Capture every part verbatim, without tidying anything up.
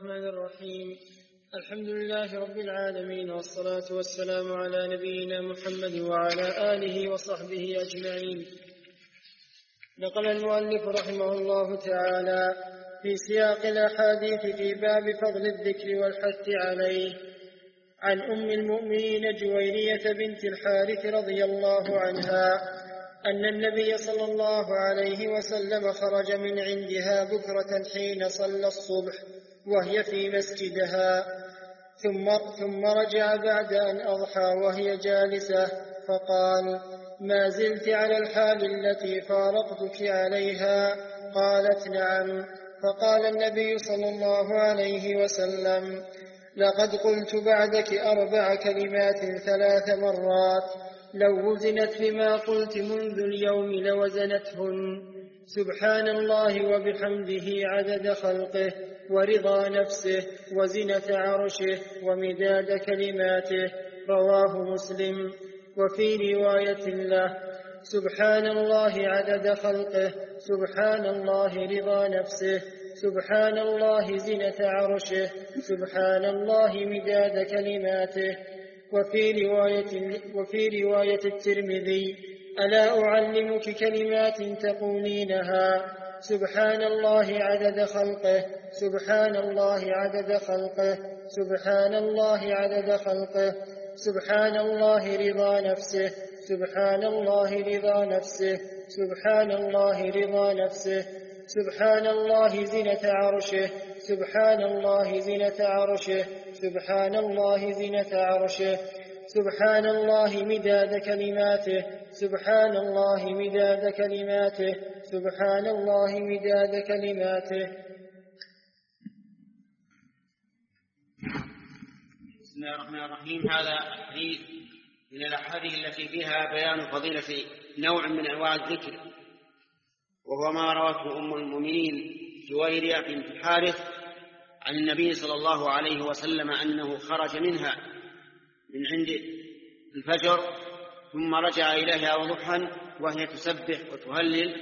الرحمن الرحيم. الحمد لله رب العالمين، والصلاة والسلام على نبينا محمد وعلى آله وصحبه أجمعين. نقل المؤلف رحمه الله تعالى في سياق الأحاديث في باب فضل الذكر والحث عليه عن أم المؤمنين جويرية بنت الحارث رضي الله عنها أن النبي صلى الله عليه وسلم خرج من عندها بكرة حين صلى الصبح وهي في مسجدها، ثم, ثم رجع بعد أن أضحى وهي جالسة، فقال: ما زلت على الحال التي فارقتك عليها؟ قالت: نعم. فقال النبي صلى الله عليه وسلم: لقد قلت بعدك أربع كلمات ثلاث مرات، لو وزنت بما قلت منذ اليوم لوزنتهن: سبحان الله وبحمده عدد خلقه ورضا نفسه وزنة عرشه ومداد كلماته. رواه مسلم. وفي رواية له: سبحان الله عدد خلقه، سبحان الله رضا نفسه، سبحان الله زنة عرشه، سبحان الله مداد كلماته. وفي رواية, وفي رواية الترمذي: ألا أعلمك كلمات تقولينها؟ سبحان الله عدد خلقه، سبحان الله عدد خلقه، سبحان الله عدد خلقه، سبحان الله رضا نفسه، سبحان الله رضا نفسه، سبحان الله رضا نفسه، سبحان الله زنة عرشه، سبحان الله زنة عرشه، سبحان الله زنة عرشه، سبحان الله مداد كلماته، سبحان الله مداد كلماته، سبحان الله مداد كلماته. بسم الله الرحمن الرحيم. هذا الحديث من الأحاديث التي فيها بيان فضيلة نوع من أنواع الذكر، وهو ما روته أم المؤمنين جويرية بنت الحارث عن النبي صلى الله عليه وسلم أنه خرج منها من عند الفجر ثم رجع إليها وضحى وهي تسبح وتهلل،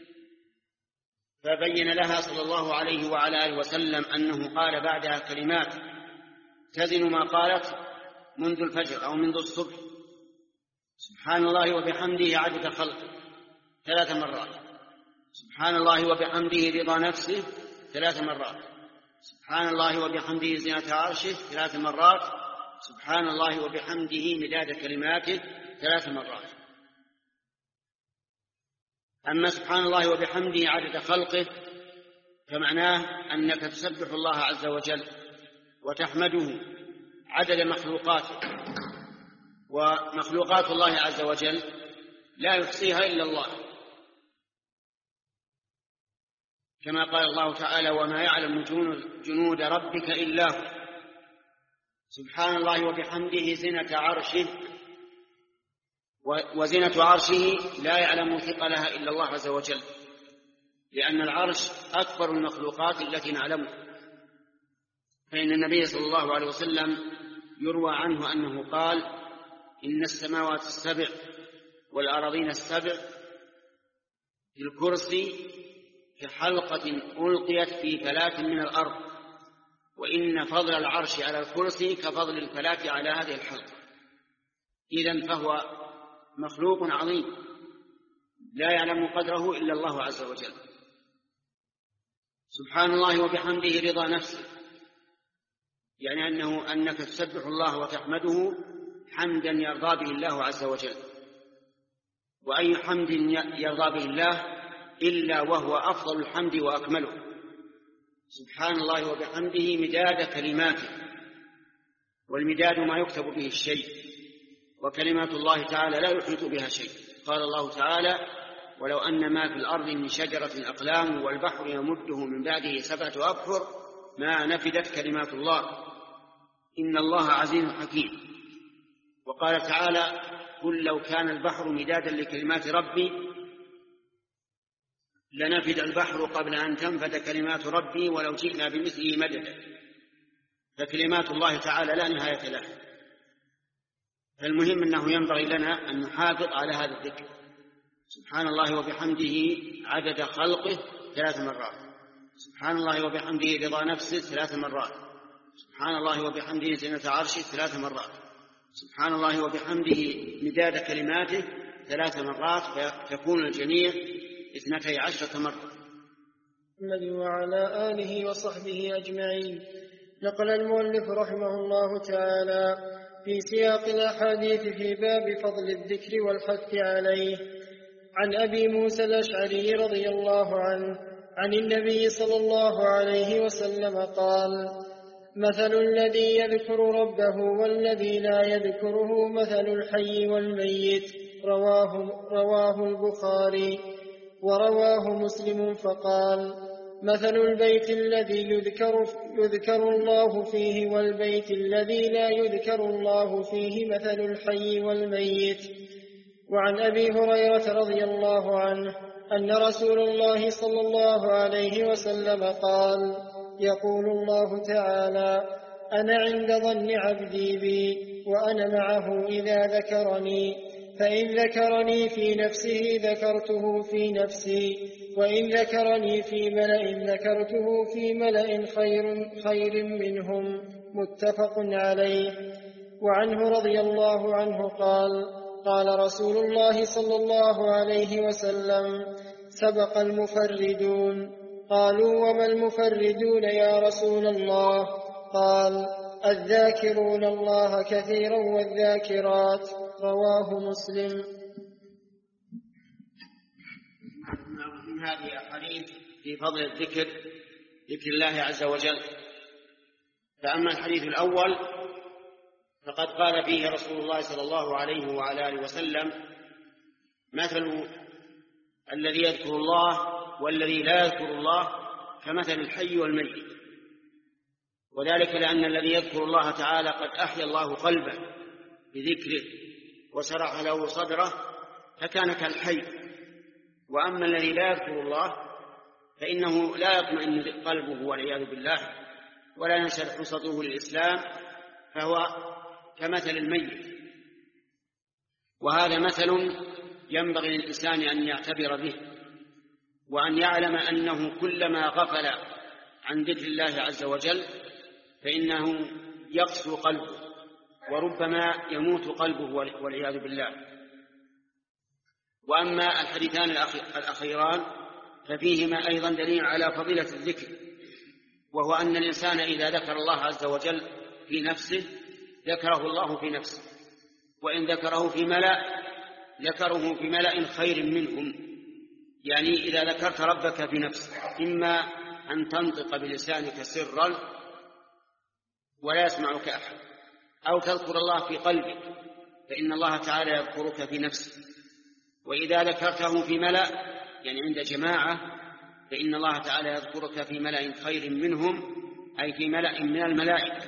فبين لها صلى الله عليه وعلى آله وسلم أنه قال بعدها كلمات تزن ما قالت منذ الفجر أو منذ الصبح: سبحان الله وبحمده عدد خلقه ثلاث مرات، سبحان الله وبحمده رضا نفسه ثلاث مرات، سبحان الله وبحمده زينة عرشه ثلاث مرات، سبحان الله وبحمده مداد كلماته ثلاث مرات. أما سبحان الله وبحمده عدد خلقه فمعناه أنك تسبح الله عز وجل وتحمده عدد مخلوقاته، ومخلوقات الله عز وجل لا يحصيها إلا الله، كما قال الله تعالى: وما يعلم جنود ربك إلا هو. سبحان الله وبحمده زنة عرشه، وزنة عرشه لا يعلم ثقلها إلا الله عز وجل، لأن العرش أكبر المخلوقات التي نعلمها. فإن النبي صلى الله عليه وسلم يروى عنه أنه قال: إن السماوات السبع والأراضين السبع في الكرسي كحلقة ألقيت في فلاة من الأرض، وإن فضل العرش على الكرسي كفضل الفلاة على هذه الحلقة. إذن فهو مخلوق عظيم لا يعلم قدره إلا الله عز وجل. سبحان الله وبحمده رضا نفسه، يعني أنه أنك تسبح الله وتحمده حمدا يرضى به الله عز وجل، وأي حمد يرضى به الله إلا وهو أفضل الحمد وأكمله. سبحان الله وبحمده مداد كلماته، والمداد ما يكتب به الشيء، وكلمات الله تعالى لا يحيط بها شيء. قال الله تعالى: ولو أن ما في الأرض من شجرة أقلام والبحر يمده من بعده سبعة أبحر ما نفدت كلمات الله إن الله عزيز حكيم. وقال تعالى: قل لو كان البحر مدادا لكلمات ربي لنفد البحر قبل أن تنفد كلمات ربي ولو جئنا بمثله مددا. فكلمات الله تعالى لا نهاية لها. فالمهم أنه ينبغي لنا أن نحافظ على هذا الذكر: سبحان الله وبحمده عدد خلقه ثلاث مرات، سبحان الله وبحمده رضا نفسه ثلاث مرات، سبحان الله وبحمده زينة عرشه ثلاث مرات، سبحان الله وبحمده مداد كلماته ثلاث مرات، فتكون الجميع اثنتي عشرة مرة. محمد وعلى آله وصحبه أجمعين. نقل المؤلف رحمه الله تعالى في سياق الأحاديث في باب فضل الذكر والحث عليه عن أبي موسى الأشعري رضي الله عنه عن النبي صلى الله عليه وسلم قال: مثل الذي يذكر ربه والذي لا يذكره مثل الحي والميت. رواه, رواه البخاري. ورواه مسلم فقال: مثل البيت الذي يذكر, يذكر الله فيه والبيت الذي لا يذكر الله فيه مثل الحي والميت. وعن أبي هريرة رضي الله عنه أن رسول الله صلى الله عليه وسلم قال: يقول الله تعالى: أنا عند ظن عبدي بي وأنا معه إذا ذكرني، فإن ذكرني في نفسه ذكرته في نفسي، وإن ذكرني في ملأ ذكرته في ملأ خير, خير منهم. متفق عليه. وعنه رضي الله عنه قال: قال رسول الله صلى الله عليه وسلم: سبق المفردون. قالوا: وما المفردون يا رسول الله؟ قال: الذاكرون الله كثيرا والذاكرات. رواه مسلم. من هذه الأحاديث في فضل الذكر، ذكر الله عز وجل. فأما الحديث الأول فقد قال فيه رسول الله صلى الله عليه وعلى آله وسلم: مثل الذي يذكر الله والذي لا يذكر الله كمثل الحي والميت. وذلك لأن الذي يذكر الله تعالى قد أحيا الله قلبه بذكره وشرح له صدره فكان كالحي، وأما الذي لا يذكر الله فإنه لا يطمئن قلبه والعياذ بالله ولا ينشرح صدره للإسلام، فهو كمثل الميت. وهذا مثل ينبغي للإنسان أن يعتبر به، وأن يعلم أنه كلما غفل عن ذكر الله عز وجل فإنه يقسو قلبه وربما يموت قلبه والعياذ بالله. وأما الحديثان الأخيران ففيهما أيضا دليل على فضيلة الذكر، وهو أن الإنسان إذا ذكر الله عز وجل في نفسه ذكره الله في نفسه، وإن ذكره في ملأ ذكره في ملأ خير منهم. يعني إذا ذكرت ربك في نفسك إما أن تنطق بلسانك سرا ولا يسمعك أحد، أو تذكر الله في قلبك فإن الله تعالى يذكرك في نفسك. وإذا ذكرته في ملأ يعني عند جماعة فإن الله تعالى يذكرك في ملأ خير منهم، أي في ملأ من الملائكة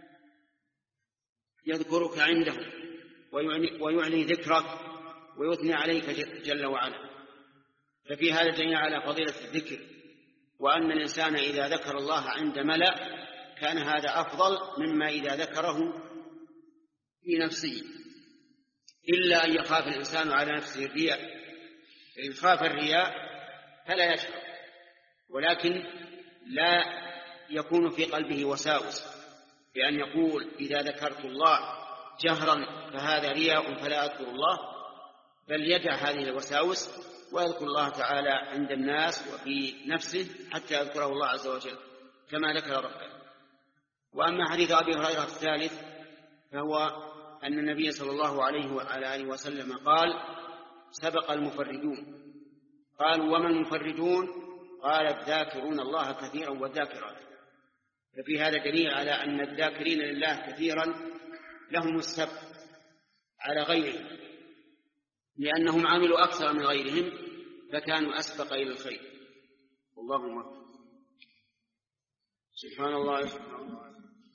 يذكرك عندهم ويعني, ويعني ذكرك ويثني عليك جل وعلا. ففي هذا دليل على فضيلة الذكر، وأن الإنسان إذا ذكر الله عند ملأ كان هذا أفضل مما إذا ذكره في نفسه، إلا أن يخاف الإنسان على نفسه الرياء. إن خاف الرياء فلا يشعر، ولكن لا يكون في قلبه وساوس بأن يقول إذا ذكرت الله جهرا فهذا رياء فلا أذكر الله، بل يدع هذه الوساوس ويذكر الله تعالى عند الناس وفي نفسه حتى يذكره الله عز وجل كما ذكر ربه. وأما حديث أبي هريرة الثالث فهو أن النبي صلى الله عليه وعلى آله وسلم قال: سبق المفردون. قالوا: وما المفردون؟ قال: الذاكرون الله كثيرا والذاكرات. ففي هذا دليل على أن الذاكرين لله كثيرا لهم السبق على غيرهم، لأنهم عملوا أكثر من غيرهم فكانوا أسبق إلى الخير. اللهم أكبر. سبحان الله سبحان الله.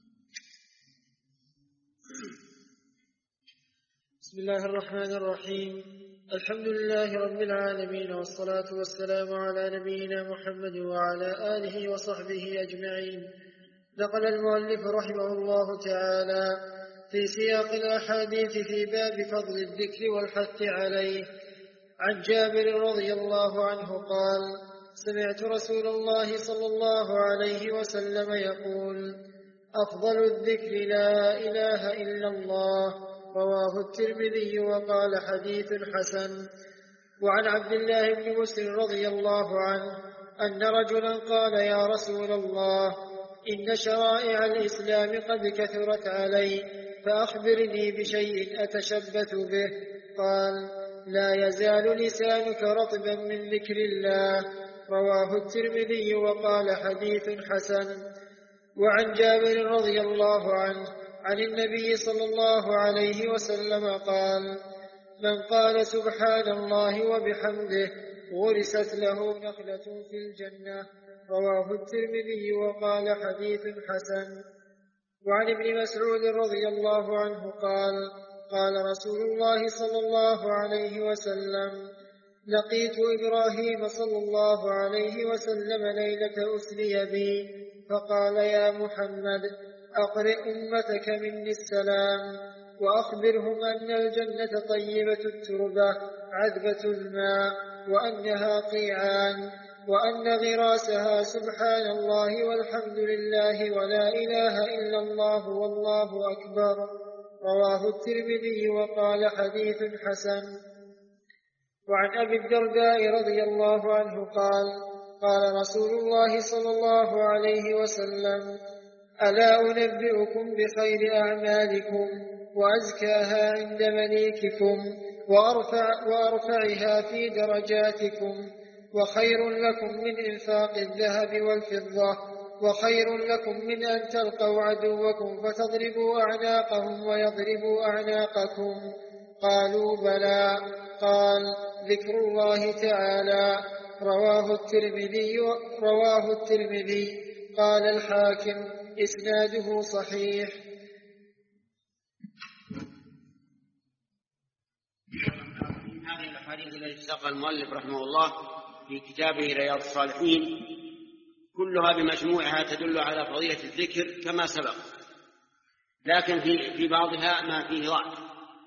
بسم الله الرحمن الرحيم. الحمد لله رب العالمين، والصلاة والسلام على نبينا محمد وعلى آله وصحبه أجمعين. نقل المؤلف رحمه الله تعالى في سياق الأحاديث في باب فضل الذكر والحث عليه عن جابر رضي الله عنه قال: سمعت رسول الله صلى الله عليه وسلم يقول: أفضل الذكر لا إله إلا الله. رواه الترمذي وقال حديث حسن. وعن عبد الله بن مسلم رضي الله عنه أن رجلا قال: يا رسول الله، إن شرائع الإسلام قد كثرت علي، فأخبرني بشيء أتشبث به. قال: لا يزال لسانك رطبا من ذكر الله. رواه الترمذي وقال حديث حسن. وعن جابر رضي الله عنه عن النبي صلى الله عليه وسلم قال: من قال سبحان الله وبحمده غرست له نخلة في الجنة. رواه الترمذي وقال حديث حسن. وعن ابن مسعود رضي الله عنه قال: قال رسول الله صلى الله عليه وسلم: لقيت إبراهيم صلى الله عليه وسلم ليلة أسري بي، فقال: يا محمد، أقرئ أمتك مني السلام، وأخبرهم أن الجنة طيبة التربة عذبة الماء، وأنها قيعان، وأن غراسها سبحان الله والحمد لله ولا إله إلا الله والله أكبر. رواه الترمذي وقال حديث حسن. وعن أبي الدرداء رضي الله عنه قال: قال رسول الله صلى الله عليه وسلم: ألا أنبئكم بخير أعمالكم وأزكاها عند مليككم وأرفع وأرفعها في درجاتكم، وخير لكم من إنفاق الذهب والفضة، وخير لكم من أن تلقوا عدوكم فتضربوا أعناقهم ويضربوا أعناقكم؟ قالوا: بلى. قال: ذكر الله تعالى. رواه الترمذي رواه الترمذي قال الحاكم: إسناده صحيح. هذه الأحاديث التي ساقها المؤلف رحمه الله في كتابه رياض الصالحين كلها بمجموعها تدل على فضيلة الذكر كما سبق، لكن في في بعضها ما فيه ضعف.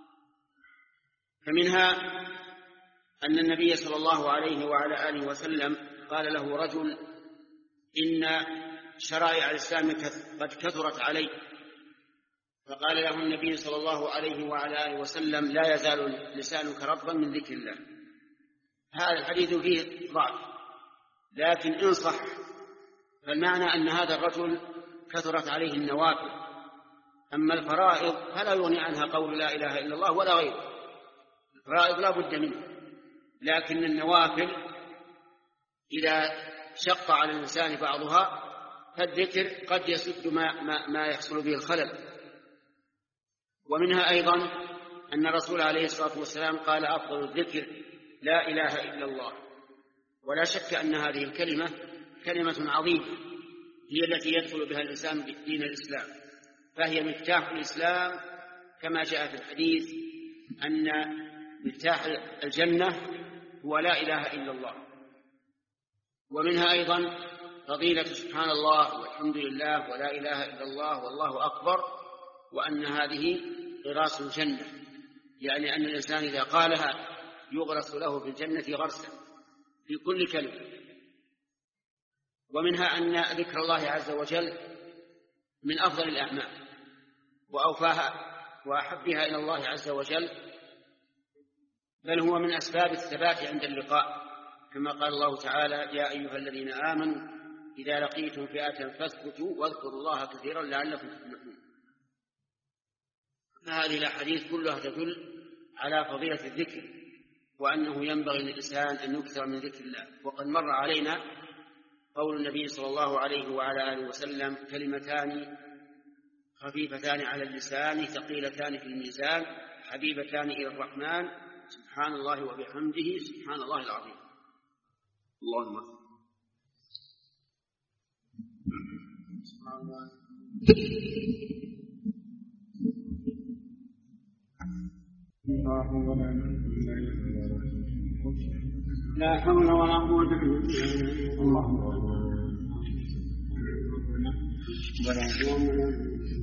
فمنها أن النبي صلى الله عليه وعلى آله وسلم قال له رجل: إن شرائع الإسلام قد كثرت علي. فقال له النبي صلى الله عليه وعلى آله وسلم: لا يزال لسانك رطبا من ذكر الله. هذا الحديث فيه ضعف، لكن إن صح فالمعنى أن هذا الرجل كثرت عليه النوافل، أما الفرائض فلا يغني عنها قول لا إله إلا الله ولا غيره. الفرائض لا بد منه، لكن النوافل إذا شق على الإنسان بعضها فالذكر قد يسد ما, ما, ما يحصل به الخلل. ومنها أيضا أن الرسول عليه الصلاة والسلام قال: أفضل الذكر لا إله إلا الله. ولا شك أن هذه الكلمة كلمة عظيمة، هي التي يدخل بها الإنسان دين الإسلام، فهي مفتاح الإسلام كما جاء في الحديث أن مفتاح الجنة هو لا إله إلا الله. ومنها أيضا فضيلة سبحان الله والحمد لله ولا إله إلا الله والله أكبر، وأن هذه غراس الجنة، يعني أن الإنسان إذا قالها يغرس له في الجنة غرسا في كل كلمة. ومنها أن ذكر الله عز وجل من أفضل الأعمال وأوفاها وأحبها إلى الله عز وجل، بل هو من أسباب الثبات عند اللقاء، كما قال الله تعالى: يا أيها الذين آمنوا إذا لقيتم فئة فاثبتوا واذكروا الله كثيرا لعلكم تفلحون. فهذه الأحاديث كلها تدل على فضيلة الذكر، وأنه ينبغي للإنسان أن يكثر من ذكر الله. وقد مر علينا قول النبي صلى الله عليه وعلى آله وسلم: كلمتان خفيفتان على اللسان ثقيلتان في الميزان حبيبتان إلى الرحمن سبحان الله وبحمده سبحان الله العظيم. اللهم لا حول ولا قوة إلا بالله.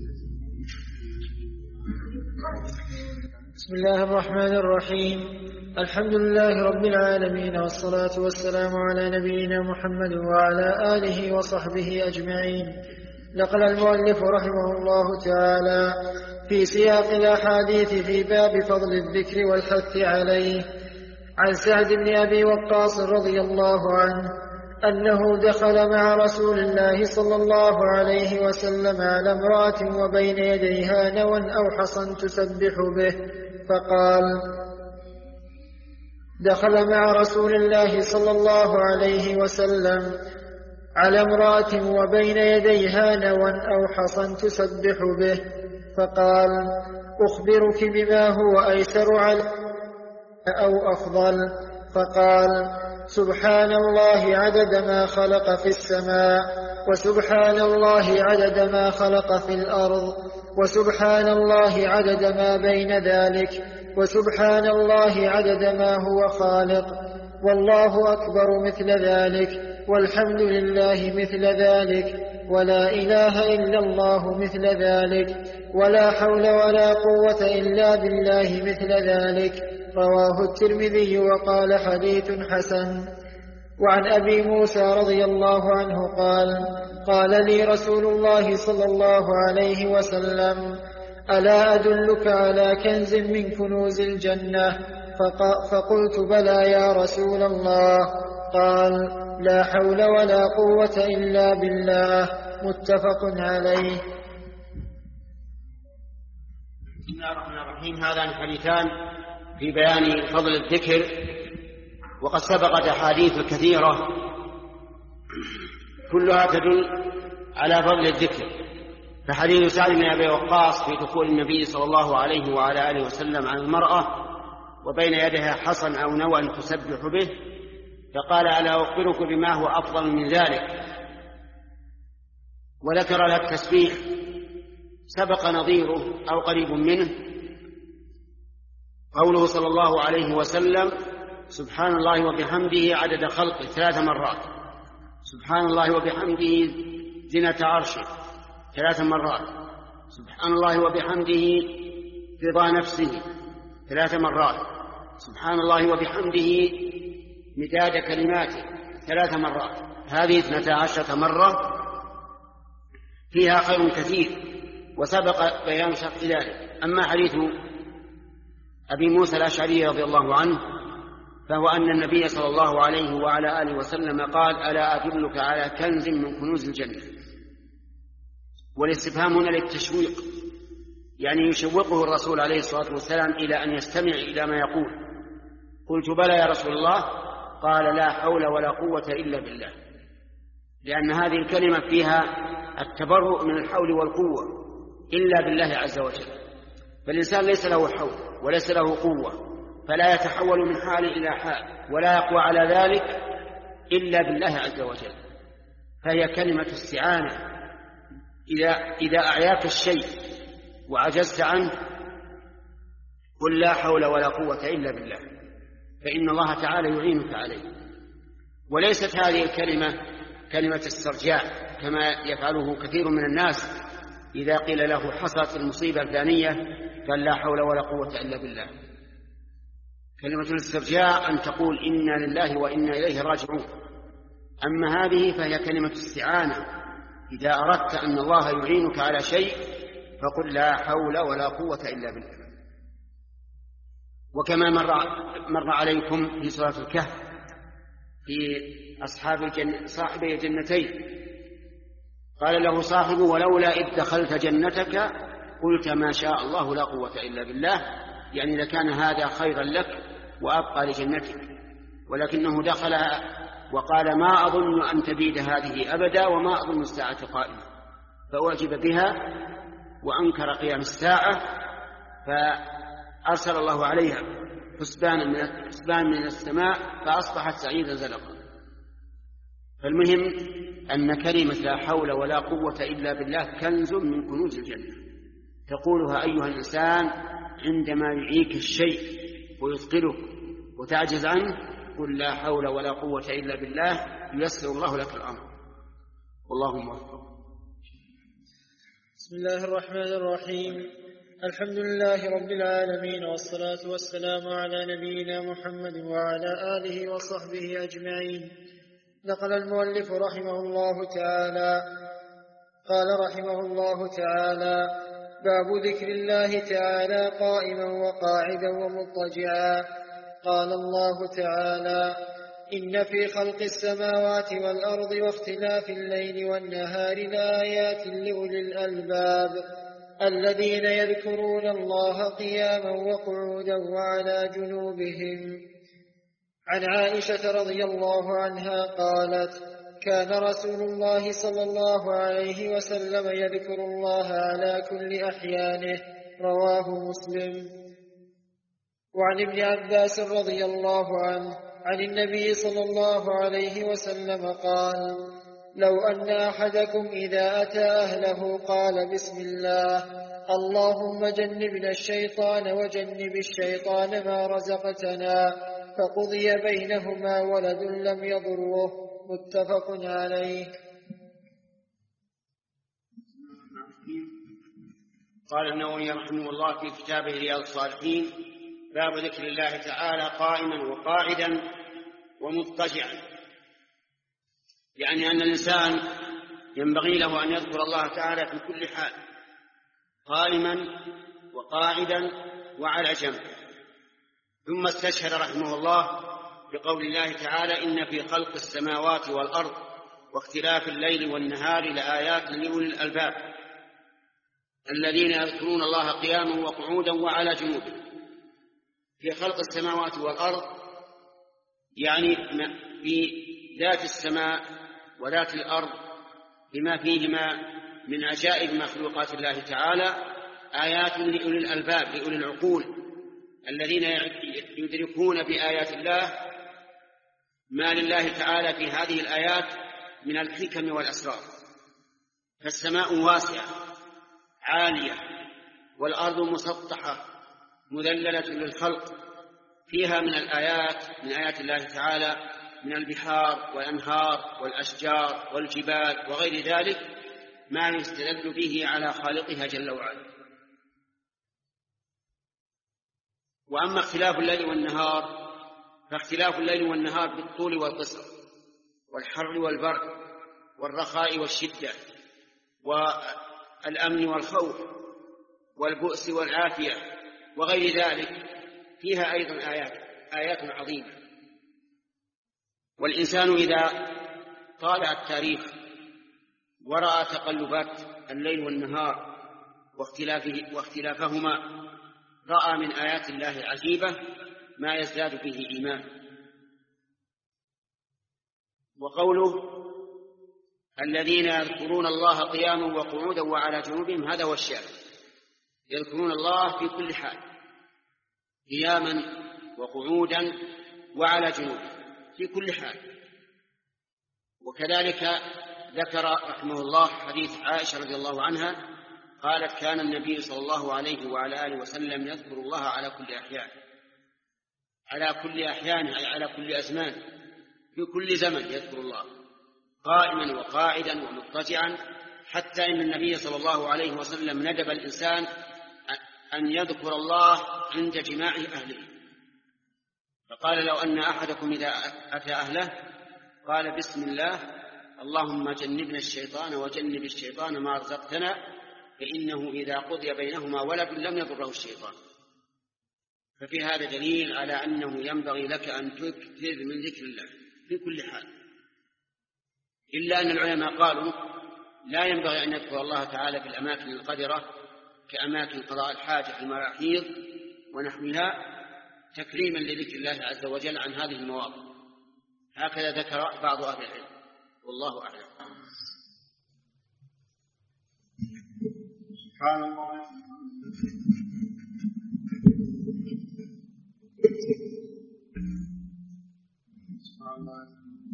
بسم الله الرحمن الرحيم. الحمد لله رب العالمين، والصلاة والسلام على نبينا محمد وعلى آله وصحبه أجمعين. نقل المؤلف رحمه الله تعالى في سياق الأحاديث في باب فضل الذكر والحث عليه عن سعد بن أبي وقاص رضي الله عنه أنه دخل مع رسول الله صلى الله عليه وسلم على امرأة وبين يديها نوى أو حصى تسبح به، فقال: دخل مع رسول الله صلى الله عليه وسلم على امرأة وبين يديها نوى أو حصى تسبح به، فقال: أخبرك بما هو أيسر عليك أو أفضل؟ فقال: سبحان الله عدد ما خلق في السماء، وسبحان الله عدد ما خلق في الأرض، وسبحان الله عدد ما بين ذلك، وسبحان الله عدد ما هو خالق، والله أكبر مثل ذلك، والحمد لله مثل ذلك، ولا إله إلا الله مثل ذلك، ولا حول ولا قوة إلا بالله مثل ذلك. رواه الترمذي وقال: حديث حسن. وعن أبي موسى رضي الله عنه قال: قال لي رسول الله صلى الله عليه وسلم: ألا أدلك على كنز من كنوز الجنة؟ فقلت: بلى يا رسول الله. قال: لا حول ولا قوة إلا بالله. متفق عليه. بسم الله الرحمن الرحيم. هذان حديثان في بيان فضل الذكر، وقد سبقت أحاديث كثيرة كلها تدل على فضل الذكر. فحديث سعد بن أبي وقاص في دخول النبي صلى الله عليه وعلى آله وسلم على المرأة وبين يدها حصى أو نوى تسبح به، فقال: ألا أخبرك بما هو أفضل من ذلك؟ وذكر لك التسبيح سبق نظيره أو قريب منه، قوله صلى الله عليه وسلم: سبحان الله وبحمده عدد خلقه ثلاث مرات، سبحان الله وبحمده زنة عرشه ثلاث مرات، سبحان الله وبحمده رضا نفسه ثلاث مرات، سبحان الله وبحمده مداد كلماته ثلاث مرات. هذه اثنتا عشرة مرة فيها خير كثير، وسبق بيان شرط ذلك. أما حديث أبي موسى الأشعري رضي الله عنه فهو أن النبي صلى الله عليه وعلى آله وسلم قال: ألا أدلك على كنز من كنوز الجنة؟ والاستفهام هنا للتشويق، يعني يشوقه الرسول عليه الصلاة والسلام إلى أن يستمع إلى ما يقول. قلت: بلى يا رسول الله. قال: لا حول ولا قوة إلا بالله، لأن هذه الكلمة فيها التبرؤ من الحول والقوة إلا بالله عز وجل. فالإنسان ليس له حول وليس له قوة، فلا يتحول من حال إلى حال ولا يقوى على ذلك إلا بالله عز وجل. فهي كلمة استعانة. إذا, إذا أعياك الشيء وعجزت عنه قل: لا حول ولا قوة إلا بالله، فإن الله تعالى يعينك عليه. وليست هذه الكلمة كلمة استرجاع كما يفعله كثير من الناس، إذا قيل له حصلت المصيبة الفلانية قال: لا حول ولا قوة إلا بالله. كلمة الاسترجاع أن تقول: إنا لله وإنا إليه راجعون. أما هذه فهي كلمة استعانة. إذا أردت أن الله يعينك على شيء فقل: لا حول ولا قوة إلا بالله. وكما مر, مر عليكم في سورة الكهف في أصحاب الجنة صاحبي الجنتين، قال له صاحبه: ولولا إذ دخلت جنتك قلت ما شاء الله لا قوة إلا بالله، يعني لكان هذا خيرا لك وأبقى لجنتك، ولكنه دخلها وقال: ما أظن أن تبيد هذه أبدا، وما أظن الساعة قائمة. فأعجب بها وأنكر قيام الساعة، فأرسل الله عليها حسبان من, حسبان من السماء فأصبحت سعيدا زلقا. فالمهم أن كلمة لا حول ولا قوة إلا بالله كنز من كنوز الجنة، تقولها أيها الإنسان عندما يعيك الشيء ويثقلك وتعجز عنه، قل: لا حول ولا قوة إلا بالله، ييسر الله لك الأمر. والله موفق. بسم الله الرحمن الرحيم. الحمد لله رب العالمين، والصلاة والسلام على نبينا محمد وعلى آله وصحبه أجمعين. نقل المؤلف رحمه الله تعالى قال رحمه الله تعالى: باب ذكر الله تعالى قائما وقاعدا ومضطجعا. قال الله تعالى: إن في خلق السماوات والأرض واختلاف الليل والنهار لآيات لأولي الألباب الذين يذكرون الله قياما وقعودا وعلى جنوبهم. عن عائشة رضي الله عنها قالت: كان رسول الله صلى الله عليه وسلم يذكر الله على كل أحيانه. رواه مسلم. وعن ابن عباس رضي الله عنه عن النبي صلى الله عليه وسلم قال: لو أن أحدكم إذا أتى أهله قال: بسم الله، اللهم جنبنا الشيطان وجنب الشيطان ما رزقتنا، فقضي بينهما ولد لم يضره. متفق عليه. قال النووي رحمه الله في كتابه رياض الصالحين: باب ذكر الله تعالى قائما وقاعدا ومضطجعا، يعني أن الإنسان ينبغي له أن يذكر الله تعالى في كل حال، قائما وقاعدا وعلى جنب. ثم استشهد رحمه الله بقول الله تعالى: إن في خلق السماوات والأرض واختلاف الليل والنهار لآيات لأولي الألباب الذين يذكرون الله قياما وقعودا وعلى جنوبهم. في خلق السماوات والأرض يعني في ذات السماء وذات الأرض بما فيهما من عجائب مخلوقات الله تعالى آيات لأولي الألباب، لأولي العقول، الذين يدركون بآيات الله ما لله تعالى في هذه الآيات من الحكم والأسرار. فالسماء واسعة عالية، والأرض مسطحة مذللة للخلق، فيها من الآيات من آيات الله تعالى من البحار والأنهار والأشجار والجبال وغير ذلك ما يستدل به على خالقها جل وعلا. وأما اختلاف الليل والنهار فاختلاف الليل والنهار بالطول والقصر والحر والبرد والرخاء والشدة والأمن والخوف والبؤس والعافية وغير ذلك، فيها أيضا آيات آيات عظيمة. والإنسان إذا طالع التاريخ ورأى تقلبات الليل والنهار واختلافه واختلافهما رأى من آيات الله عجيبة ما يزداد به إيمان. وقوله الذين يذكرون الله قياما وقعودا وعلى جنوبهم، هذا هو الشاهد، يذكرون الله في كل حال، قياما وقعودا وعلى جنوبهم في كل حال. وكذلك ذكر رحمه الله حديث عائشة رضي الله عنها قالت: كان النبي صلى الله عليه وعلى آله وسلم يذكر الله على كل أحيان، على كل أحيان أي على كل أزمان، في كل زمن يذكر الله قائما وقاعدا ومضطجعا، حتى إن النبي صلى الله عليه وسلم ندب الإنسان أن يذكر الله عند جماع أهله، فقال: لو أن أحدكم إذا أتى أهله قال: بسم الله، اللهم جنبنا الشيطان وجنب الشيطان ما رزقتنا، فإنه إذا قضي بينهما ولد لم يضره الشيطان. ففي هذا دليل على أنه ينبغي لك أن تكثر من ذكر الله في كل حال، إلا أن العلماء قالوا لا ينبغي أن يذكر الله تعالى في الأماكن القذرة كأماكن قضاء الحاجة المراحيض ونحوها، تكريما لذكر الله عز وجل عن هذه المواضع. هكذا ذكر بعض أهل العلم، والله أعلم. سبحان الله. سبحان الله.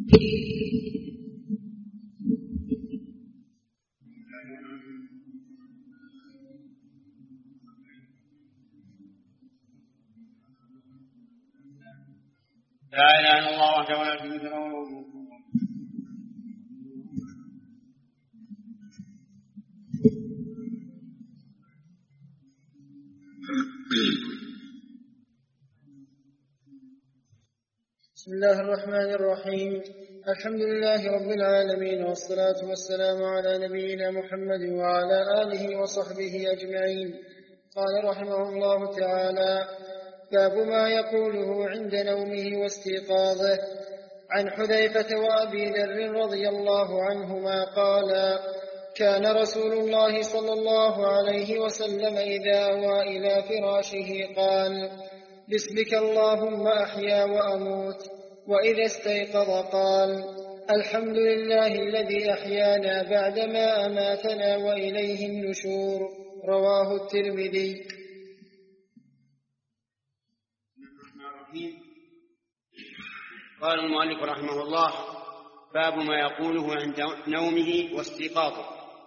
لا إله إلا الله وحده لا شريك له له الملك. الله الرحمن الرحيم. الحمد لله رب العالمين، والصلاة والسلام على نبينا محمد وعلى آله وصحبه أجمعين. قال رحمه الله تعالى: باب ما يقوله عند نومه واستيقاظه. عن حذيفة وأبي ذر رضي الله عنهما قال: كان رسول الله صلى الله عليه وسلم إذا أوى إلى فراشه قال: باسمك اللهم أحيا وأموت. وإذا استيقظ قال: الحمد لله الذي أحيانا بعدما أماتنا وإليه النشور. رواه الترمذي. قال المؤلف رحمه الله: باب ما يقوله عند نومه واستيقاظه.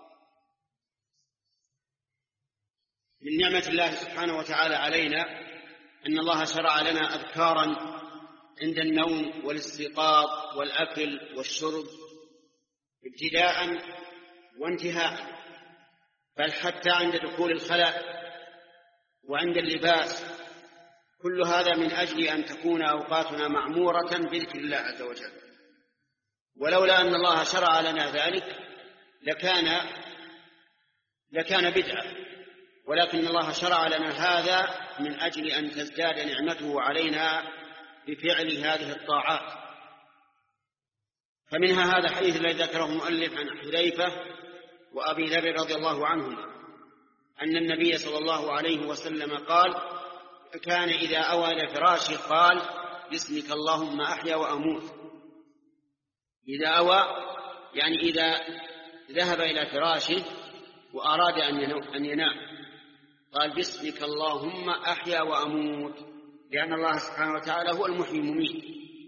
من نعمة الله سبحانه وتعالى علينا أن الله شرع لنا أذكارا عند النوم والاستيقاظ والأكل والشرب ابتداء وانتهاء، بل حتى عند دخول الخلاء وعند اللباس. كل هذا من أجل أن تكون أوقاتنا معمورة بذكر الله عز وجل. ولولا أن الله شرع لنا ذلك لكان لكان بدعة، ولكن الله شرع لنا هذا من أجل أن تزداد نعمته علينا بفعل هذه الطاعات. فمنها هذا الحديث الذي ذكره المؤلف عن حذيفة وأبي ذر رضي الله عنهما أن النبي صلى الله عليه وسلم قال: كان إذا أوى إلى فراشه قال: باسمك اللهم أحيا وأموت. إذا أوى يعني إذا ذهب إلى فراشه وأراد أن ينام قال: باسمك اللهم أحيا وأموت، لأن الله سبحانه وتعالى هو المحيي المميت.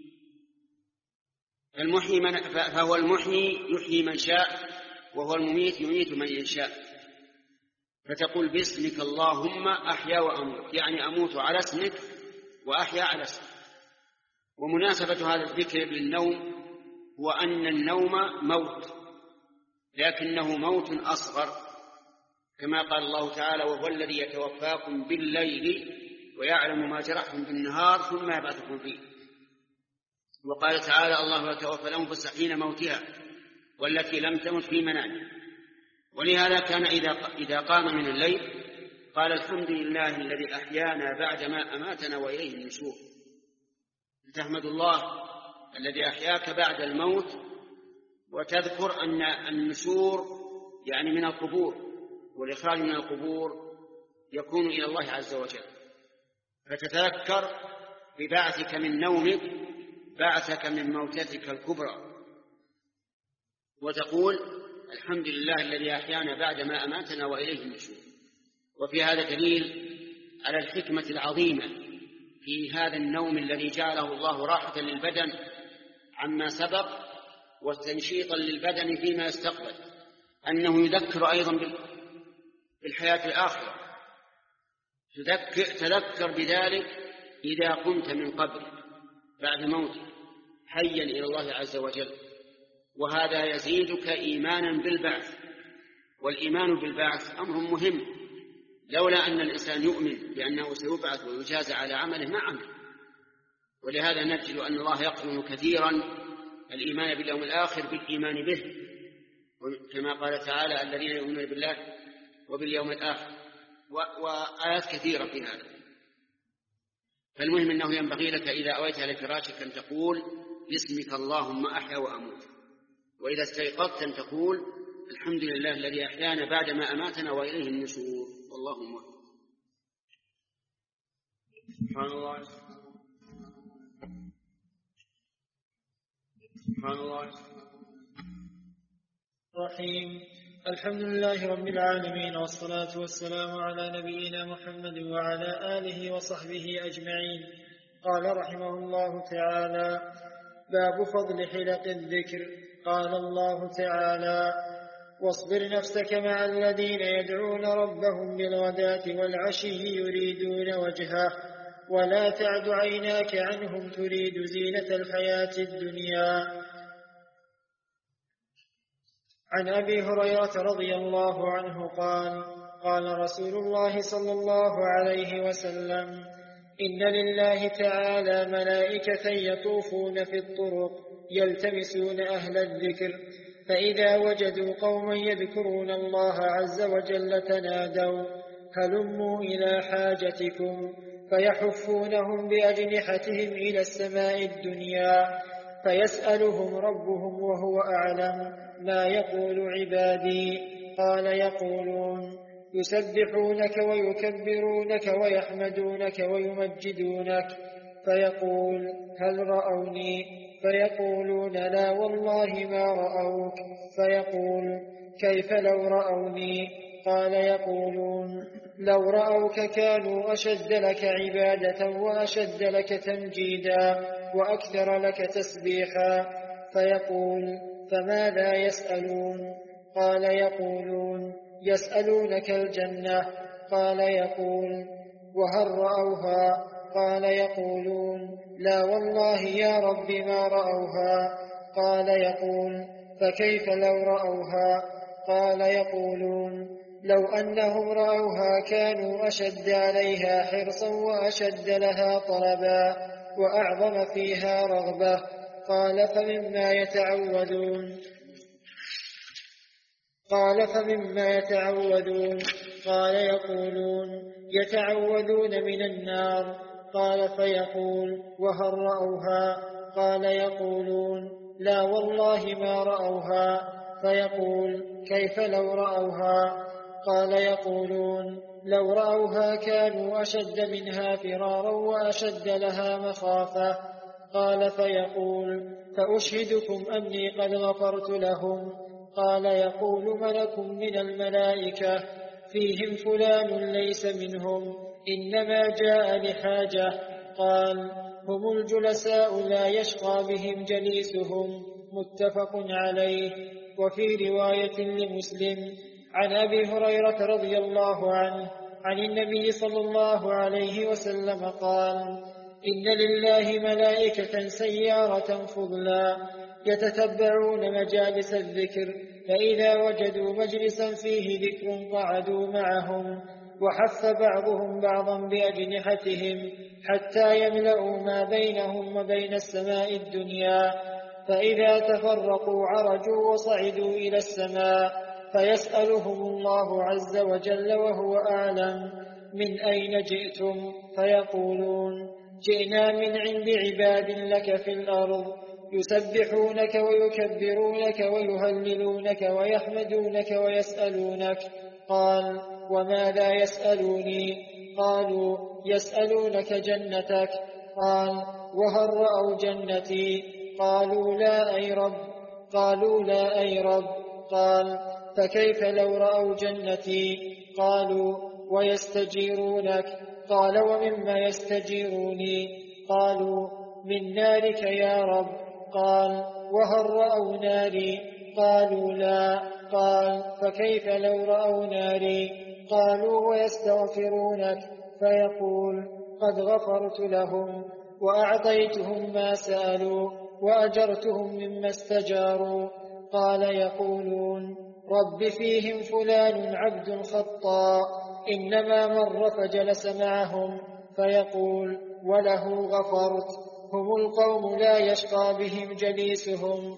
المحيي من فهو المحيي يحيي من شاء، وهو المميت يميت من يشاء. فتقول: باسمك اللهم أحيا وأموت، يعني أموت على اسمك وأحيا على اسمك. ومناسبة هذا الذكر للنوم هو أن النوم موت، لكنه موت أصغر، كما قال الله تعالى: وهو الذي يتوفاكم بالليل ويعلم ما جرحتم بالنهار ثم يبعثكم فيه. وقال تعالى: الله يتوفى الأنفس حين موتها والتي لم تمت في منامها. ولهذا كان إذا قام من الليل قال: الحمد لله الذي أحيانا بعدما أماتنا وإليه النشور. تحمد الله الذي أحياك بعد الموت، وتذكر أن النشور يعني من القبور، والإخراج من القبور يكون إلى الله عز وجل. فتتذكر ببعثك من نومك بعثك من موتتك الكبرى، وتقول: الحمد لله الذي أحيانا بعدما أماتنا وإليه النشور. وفي هذا دليل على الحكمة العظيمة في هذا النوم الذي جعله الله راحة للبدن عما سبق وتنشيطا للبدن فيما يستقبل، أنه يذكر أيضا بالحياة الآخرة. تذكر, تذكر بذلك إذا قمت من قبرك بعد موتك حيا إلى الله عز وجل، وهذا يزيدك إيمانا بالبعث. والإيمان بالبعث أمر مهم، لولا أن الإنسان يؤمن بأنه سيبعث ويجازى على عمله ما عمل. ولهذا نجد أن الله يقرن كثيرا الإيمان باليوم الآخر بالإيمان به، كما قال تعالى: الذين يؤمنون بالله وباليوم الآخر، وآيات كثيرة في هذا. فالمهم أنه ينبغي لك إذا أويت على فراشك أن تقول: باسمك اللهم أحيا وأموت. وإذا استيقظت أن تقول: الحمد لله الذي أحيانا بعدما أماتنا وإليه النشور. والله موفق. سبحان الله سبحان الله رحيم. الحمد لله رب العالمين، والصلاة والسلام على نبينا محمد وعلى آله وصحبه أجمعين. قال رحمه الله تعالى: باب فضل حلق الذكر. قال الله تعالى: واصبر نفسك مع الذين يدعون ربهم بالغداة والعشي يريدون وجهه ولا تعد عيناك عنهم تريد زينة الحياة الدنيا. عن أبي هريرة رضي الله عنه قال: قال رسول الله صلى الله عليه وسلم: إن لله تعالى ملائكة يطوفون في الطرق يلتمسون أهل الذكر، فإذا وجدوا قوما يذكرون الله عز وجل تنادوا هلموا إلى حاجتكم، فيحفونهم بأجنحتهم إلى السماء الدنيا، فيسألهم ربهم وهو أعلم ما يقول عبادي. قال يقولون يسبحونك ويكبرونك ويحمدونك ويمجدونك، فيقول هل رأوني؟ فيقولون لا والله ما رأوك. فيقول كيف لو رأوني؟ قال يقولون لو رأوك كانوا أشد لك عبادة وأشد لك تمجيدا وأكثر لك تسبيحا. فيقول فماذا يسألون؟ قال يقولون يسألونك الجنة. قال يقول وهل رأوها؟ قال يقولون لا والله يا رب ما رأوها. قال يقول فكيف لو رأوها؟ قال يقولون لو أنهم رأوها كانوا أشد عليها حرصا وأشد لها طلبا وأعظم فيها رغبة. قال فمما يتعوذون؟ قال فمما يتعوذون؟ قال يقولون يتعوذون من النار. قال فيقول وهل رأوها؟ قال يقولون لا والله ما رأوها. فيقول كيف لو رأوها؟ قال يقولون لو رأوها كانوا أشد منها فرارا وأشد لها مخافة. قال فيقول فأشهدكم أني قد غفرت لهم. قال يقول ملك من الملائكة فيهم فلان ليس منهم إنما جاء لحاجة. قال هم الجلساء لا يشقى بهم جليسهم، متفق عليه. وفي رواية لمسلم عن أبي هريرة رضي الله عنه عن النبي صلى الله عليه وسلم قال إن لله ملائكة سيارة فضلا يتتبعون مجالس الذكر، فإذا وجدوا مجلسا فيه ذكر قعدوا معهم، وحف بعضهم بعضا بأجنحتهم حتى يملأوا ما بينهم وبين السماء الدنيا، فإذا تفرقوا عرجوا وصعدوا إلى السماء فيسألهم الله عز وجل وهو أعلم من أين جئتم؟ فيقولون جئنا من عند عباد لك في الأرض يسبحونك ويكبرونك ويهللونك ويحمدونك ويسألونك. قال وماذا يسألوني؟ قالوا يسألونك جنتك. قال وهل رأوا جنتي؟ قالوا لا أي رب. قالوا لا أي رب. قال فكيف لو رأوا جنتي؟ قالوا ويستجيرونك. قال ومما يستجيروني؟ قالوا من نارك يا رب. قال وهل رأوا ناري؟ قالوا لا. قال فكيف لو رأوا ناري؟ قالوا ويستغفرونك. فيقول قد غفرت لهم وأعطيتهم ما سألوا وأجرتهم مما استجاروا. قال يقولون رب فيهم فلان عبد خطاء إنما مر فجلس معهم. فيقول وله غفرت. هم القوم لا يشقى بهم جليسهم.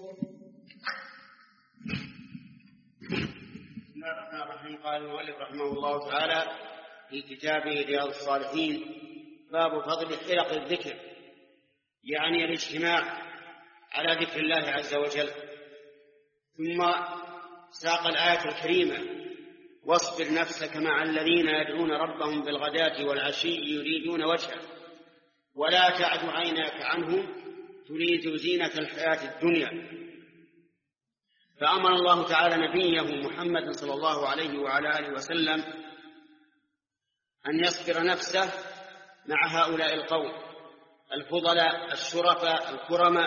بسم الله الرحمن الرحيم. قال المؤلف رحمه الله تعالى في كتابه رياض الصالحين باب فضل حلق الذكر، يعني الاجتماع على ذكر الله عز وجل. ثم ساق الآية الكريمة واصبر نفسك مع الذين يدعون ربهم بالغداة والعشي يريدون وجهه ولا تعد عيناك عنهم تريد زينة الحياة الدنيا. فأمر الله تعالى نبيه محمد صلى الله عليه وعلى آله وسلم أن يصبر نفسه مع هؤلاء القوم الفضلاء الشرفاء الكرماء.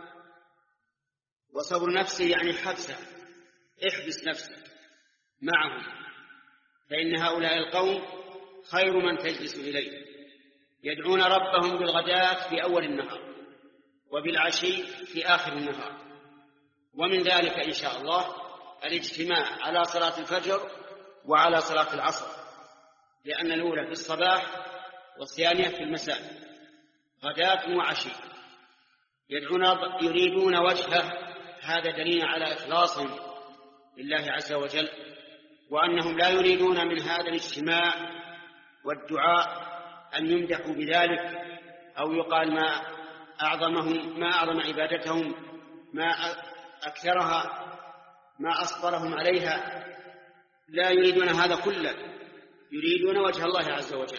وصبر نفسه يعني حبسه، احبس نفسك معهم، فإن هؤلاء القوم خير من تجلس إليه، يدعون ربهم بالغداة في أول النهار وبالعشي في آخر النهار. ومن ذلك إن شاء الله الاجتماع على صلاة الفجر وعلى صلاة العصر، لأن الأولى في الصباح والثانية في المساء غداة وعشي يدعون يريدون وجهه. هذا دليل على إخلاصهم لله عز وجل، وأنهم لا يريدون من هذا الاجتماع والدعاء أن يمدحوا بذلك أو يقال ما أعظمهم ما أعظم عبادتهم، ما أكثرها، ما أصبرهم عليها. لا يريدون هذا كله، يريدون وجه الله عز وجل.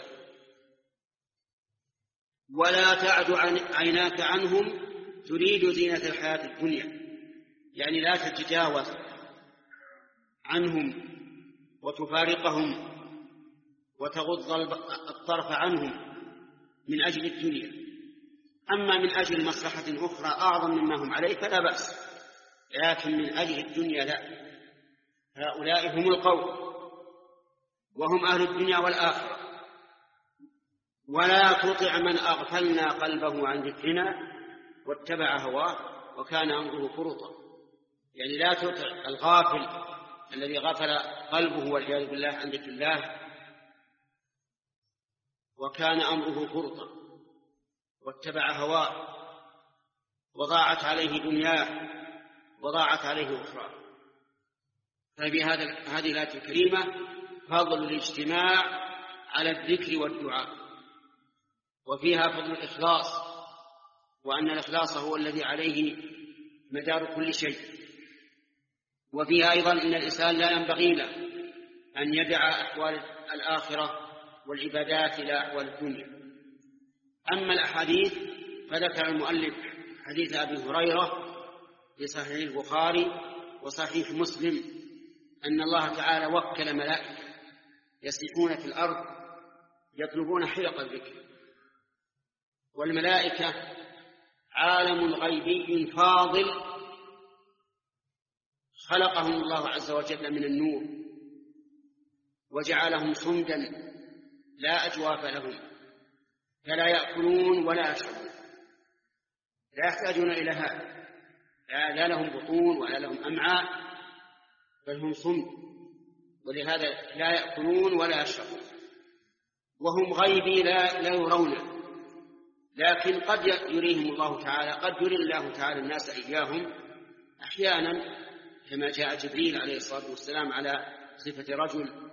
ولا تعد عيناك عنهم تريد زينة الحياة الدنيا، يعني لا تتجاوز عنهم وتفارقهم وتغض الطرف عنهم من أجل الدنيا. أما من أجل مصلحة أخرى أعظم مما هم عليه فلا بأس، لكن من أجل الدنيا لا. هؤلاء هم القوم وهم أهل الدنيا والآخرة. ولا تطع من أغفلنا قلبه عن ذكرنا واتبع هواه وكان أمره فرطا، يعني لا تطع الغافل الذي غفل قلبه والعياذ بالله عن ذكر الله وكان أمره فرطا واتبع هواه وضاعت عليه دنياه وضاعت عليه أخرى. ففي هذه الآية الكريمة فضل الاجتماع على الذكر والدعاء، وفيها فضل الإخلاص، وأن الإخلاص هو الذي عليه مدار كل شيء. وفيها أيضا أن الإنسان لا ينبغي له أن يدع أحوال الآخرة والعبادات إلى أحوال الدنيا. أما الأحاديث فذكر المؤلف حديث أبي هريرة في صحيح البخاري وصحيح مسلم أن الله تعالى وكل ملائكة يسيحون في الأرض يطلبون حلق الذكر. والملائكة عالم غيبي فاضل خلقهم الله عز وجل من النور وجعلهم صمدا لا أجواف لهم، فلا يأكلون ولا يشربون، لا يحتاجون إلى هذا، لا لهم بطون ولا لهم أمعاء، بل هم صمد، ولهذا لا يأكلون ولا يشربون. وهم غيبي لا, لا يرون، لكن قد يريهم الله تعالى، قد يري الله تعالى الناس إياهم أحيانا، كما جاء جبريل عليه الصلاة والسلام على صفة رجل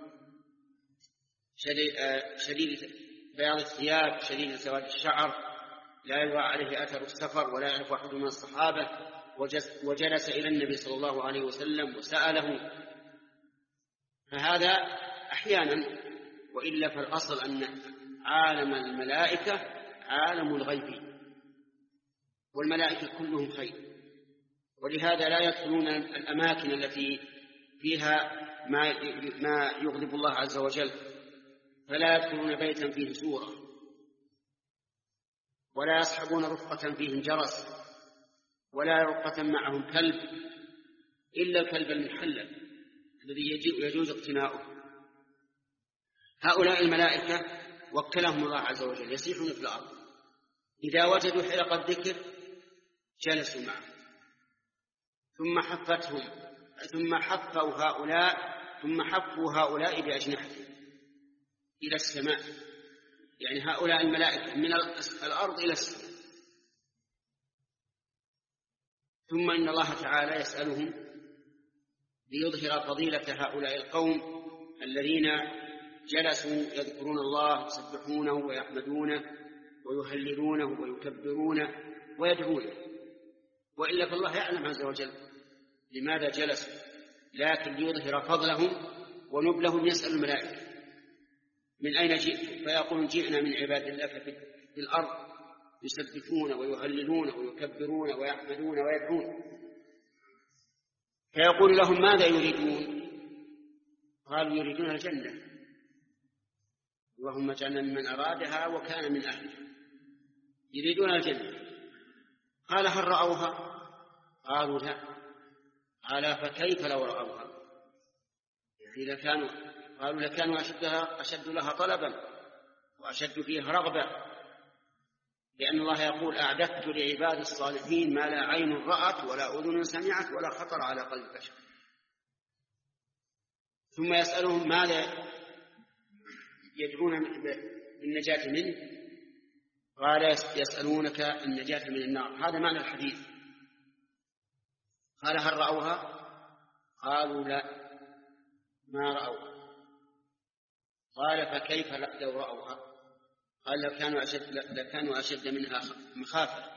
شديد بياض الثياب شديد سواد الشعر لا يرى عليه أثر السفر ولا يعرف أحد من الصحابة، وجلس إلى النبي صلى الله عليه وسلم وسأله. فهذا أحيانا، وإلا فالأصل أن عالم الملائكة عالم الغيب، والملائكة كلهم خير، ولهذا لا يدخلون الأماكن التي فيها ما يغضب الله عز وجل، فلا يدخلون بيتا فيه سورة، ولا يصحبون رفقة فيهم جرس، ولا رفقة معهم كلب إلا الكلب المحلل الذي يجوز اقتناؤه. هؤلاء الملائكة وكلهم الله عز وجل يسيحون في الأرض، إذا وجدوا حلق الذكر جلسوا معه، ثم حفتهم ثم حفوا هؤلاء ثم حفوا هؤلاء بأجنحتهم إلى السماء، يعني هؤلاء الملائكة من الأرض إلى السماء. ثم إن الله تعالى يسألهم ليظهر فضيلة هؤلاء القوم الذين جلسوا يذكرون الله يسبحونه ويحمدونه ويهللونه ويكبرونه ويدعونه، وإلا فالله يعلم عز وجل لماذا جلسوا، لكن ليظهر فضلهم ونبلهم. يسأل الملائكة من أين جئتم؟ فيقولون جئنا من عباد الله في الأرض يسبحون ويهللون ويكبرون ويحمدون ويدعون. فيقول لهم ماذا يريدون؟ قالوا يريدون الجنة، اللهم اجعلنا ممن أرادها وكان من أهلها، يريدون الجنة. قال هل رأوها؟ قالوا لا. قال فكيف لو رأوها؟ إذا كانوا قالوا لكانوا أشدها أشد لها طلبا وأشد فيها رغبة، لأن الله يقول أعددت لعباد الصالحين ما لا عين رأت ولا أذن سمعت ولا خطر على قلب بشر. ثم يسألهم ماذا يدعون بالنجاة منه؟ قال يسألونك النجاة من النار. هذا معنى الحديث. قال هل رأوها؟ قالوا لا ما رأوها. قال فكيف لو رأوها؟ قال لو كانوا أشد, لكانوا أشد منها مخافة.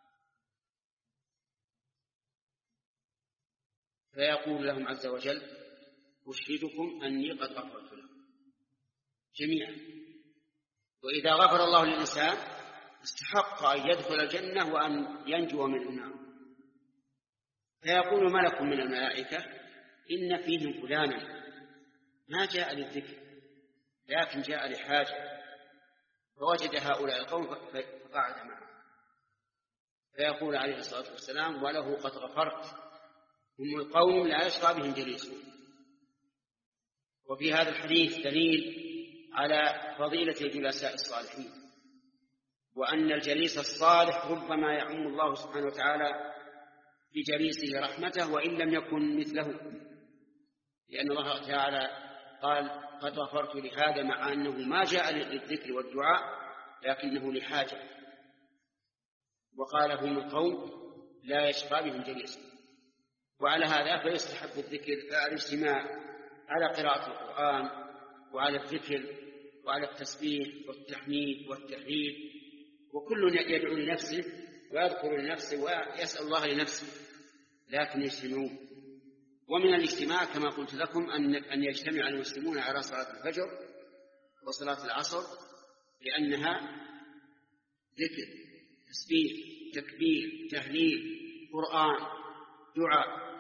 فيقول لهم عز وجل أشهدكم أني قد غفرت لهم جميعا. وإذا غفر الله للإنسان استحق أن يدخل الجنة وأن ينجو من النار. فيقول ملك من الملائكة إن فيهم فلانا ما جاء للذكر لكن جاء لحاجة، فوجد هؤلاء القوم فقعد معه. فيقول عليه الصلاة والسلام وله قد غفرت، هم القوم لا يشقى بهم جليسهم. وفي هذا الحديث دليل على فضيلة الجلساء الصالحين، وأن الجليس الصالح ربما يعم الله سبحانه وتعالى بجليسه رحمته وإن لم يكن مثله، لأن الله تعالى قال قد غفرت لهذا مع أنه ما جاء للذكر والدعاء لكنه لحاجة. وقال هم القوم لا يشقى بهم جليسهم. وعلى هذا فيستحب الذكر الاجتماع على قراءة القرآن وعلى الذكر وعلى التسبيح والتحميد والتهليل، وكل يدعو لنفسه ويذكر لنفسه ويسأل الله لنفسه، لكن يجتمعون. ومن الاجتماع كما قلت لكم أن يجتمع المسلمون على صلاة الفجر وصلاة العصر، لأنها ذكر تسبيح تكبير تهليل قرآن دعاء.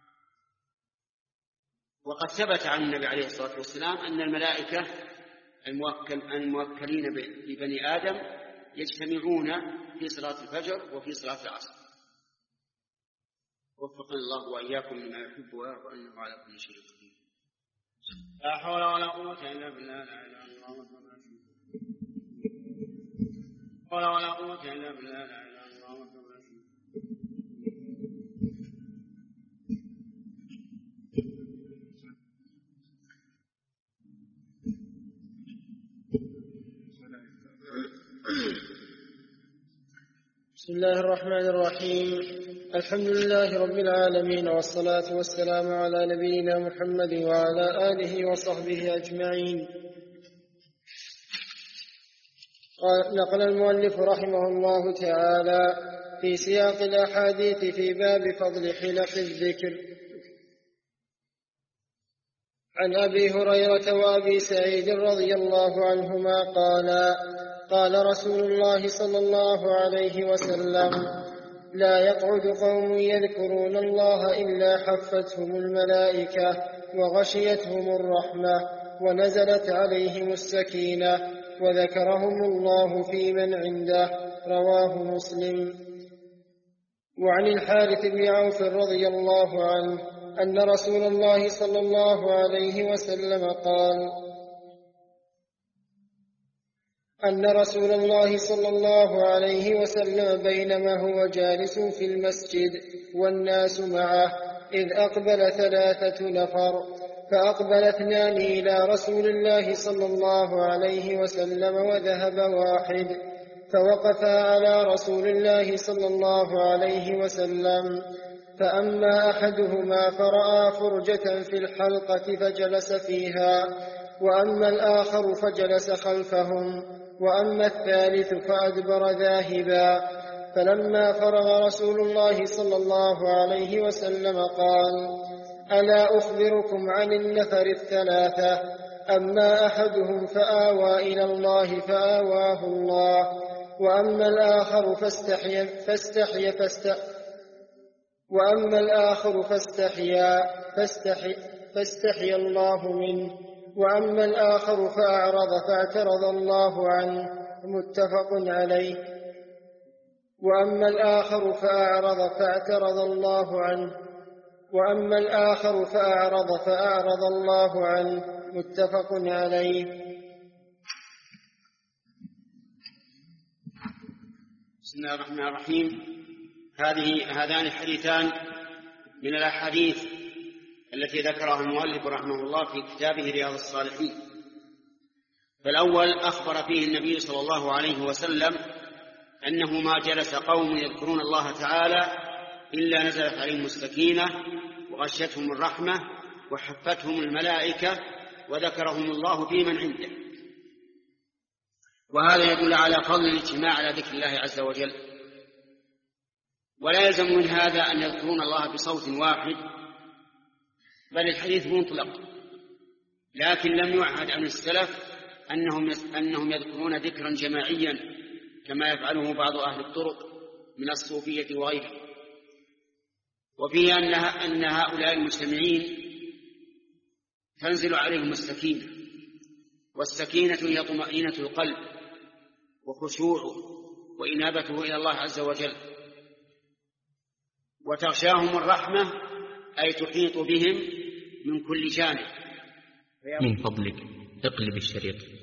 وقد ثبت عن النبي عليه الصلاة والسلام أن الملائكة الموكل الموكلين ببني آدم يجتمعون في صلاة الفجر وفي صلاة العصر. وفقنا الله وإياكم لما يحب ويرضى إنه على كل شيء قدير. لا حول ولا قوة إلا بالله لا إله إلا الله ولا ولا قوة إلا بالله لا إله إلا الله. بسم الله الرحمن الرحيم. الحمد لله رب العالمين، والصلاة والسلام على نبينا محمد وعلى آله وصحبه أجمعين. نقل المؤلف رحمه الله تعالى في سياق الأحاديث في باب فضل حلق الذكر عن أبي هريرة وأبي سعيد رضي الله عنهما قالا: قال رسول الله صلى الله عليه وسلم: لا يقعد قوم يذكرون الله إلا حفتهم الملائكة وغشيتهم الرحمة ونزلت عليهم السكينة وذكرهم الله في من عنده. رواه مسلم. وعن الحارث بن عوف رضي الله عنه أن رسول الله صلى الله عليه وسلم قال: أن رسول الله صلى الله عليه وسلم بينما هو جالس في المسجد والناس معه إذ أقبل ثلاثة نفر، فأقبل اثنان إلى رسول الله صلى الله عليه وسلم وذهب واحد، فوقفا على رسول الله صلى الله عليه وسلم، فأما أحدهما فرأى فرجة في الحلقة فجلس فيها، وأما الآخر فجلس خلفهم، وأما الثالث فأدبر ذاهبا. فلما فرغ رسول الله صلى الله عليه وسلم قال: ألا أخبركم عن النفر الثلاثة؟ أما أحدهم فآوى إلى الله فآواه الله، وأما الآخر فاستحيا فاستحيا فاست وأما الآخر فاستحيا فاستحي فاستحيا الله منه، وأما الآخر فأعرض فاعترض الله عنه. متفق عليه. وأما الآخر فأعرض فاعترض الله عنه وأما الآخر فأعرض فأعرض الله عنه. متفق عليه. بسم الله الرحمن الرحيم. هذه هذان الحديثان من الأحاديث التي ذكرها المؤلف رحمه الله في كتابه رياض الصالحين. فالأول أخبر فيه النبي صلى الله عليه وسلم أنه ما جلس قوم يذكرون الله تعالى إلا نزلت عليهم السكينة وغشتهم الرحمة وحفتهم الملائكة وذكرهم الله في من عنده. وهذا يدل على فضل الاجتماع على ذكر الله عز وجل. ولا يلزم من هذا أن يذكرون الله بصوت واحد، بل الحديث مطلق، لكن لم يعهد عن السلف أنهم أنهم يذكرون ذكرا جماعيا كما يفعله بعض أهل الطرق من الصوفية وغيره. وفيه أن هؤلاء المجتمعين تنزل عليهم السكينة، والسكينة هي طمأنينة القلب وخشوعه وإنابته إلى الله عز وجل. وتغشاهم الرحمة أي تحيط بهم من كل جانب. من فضلك اقلب الشريط.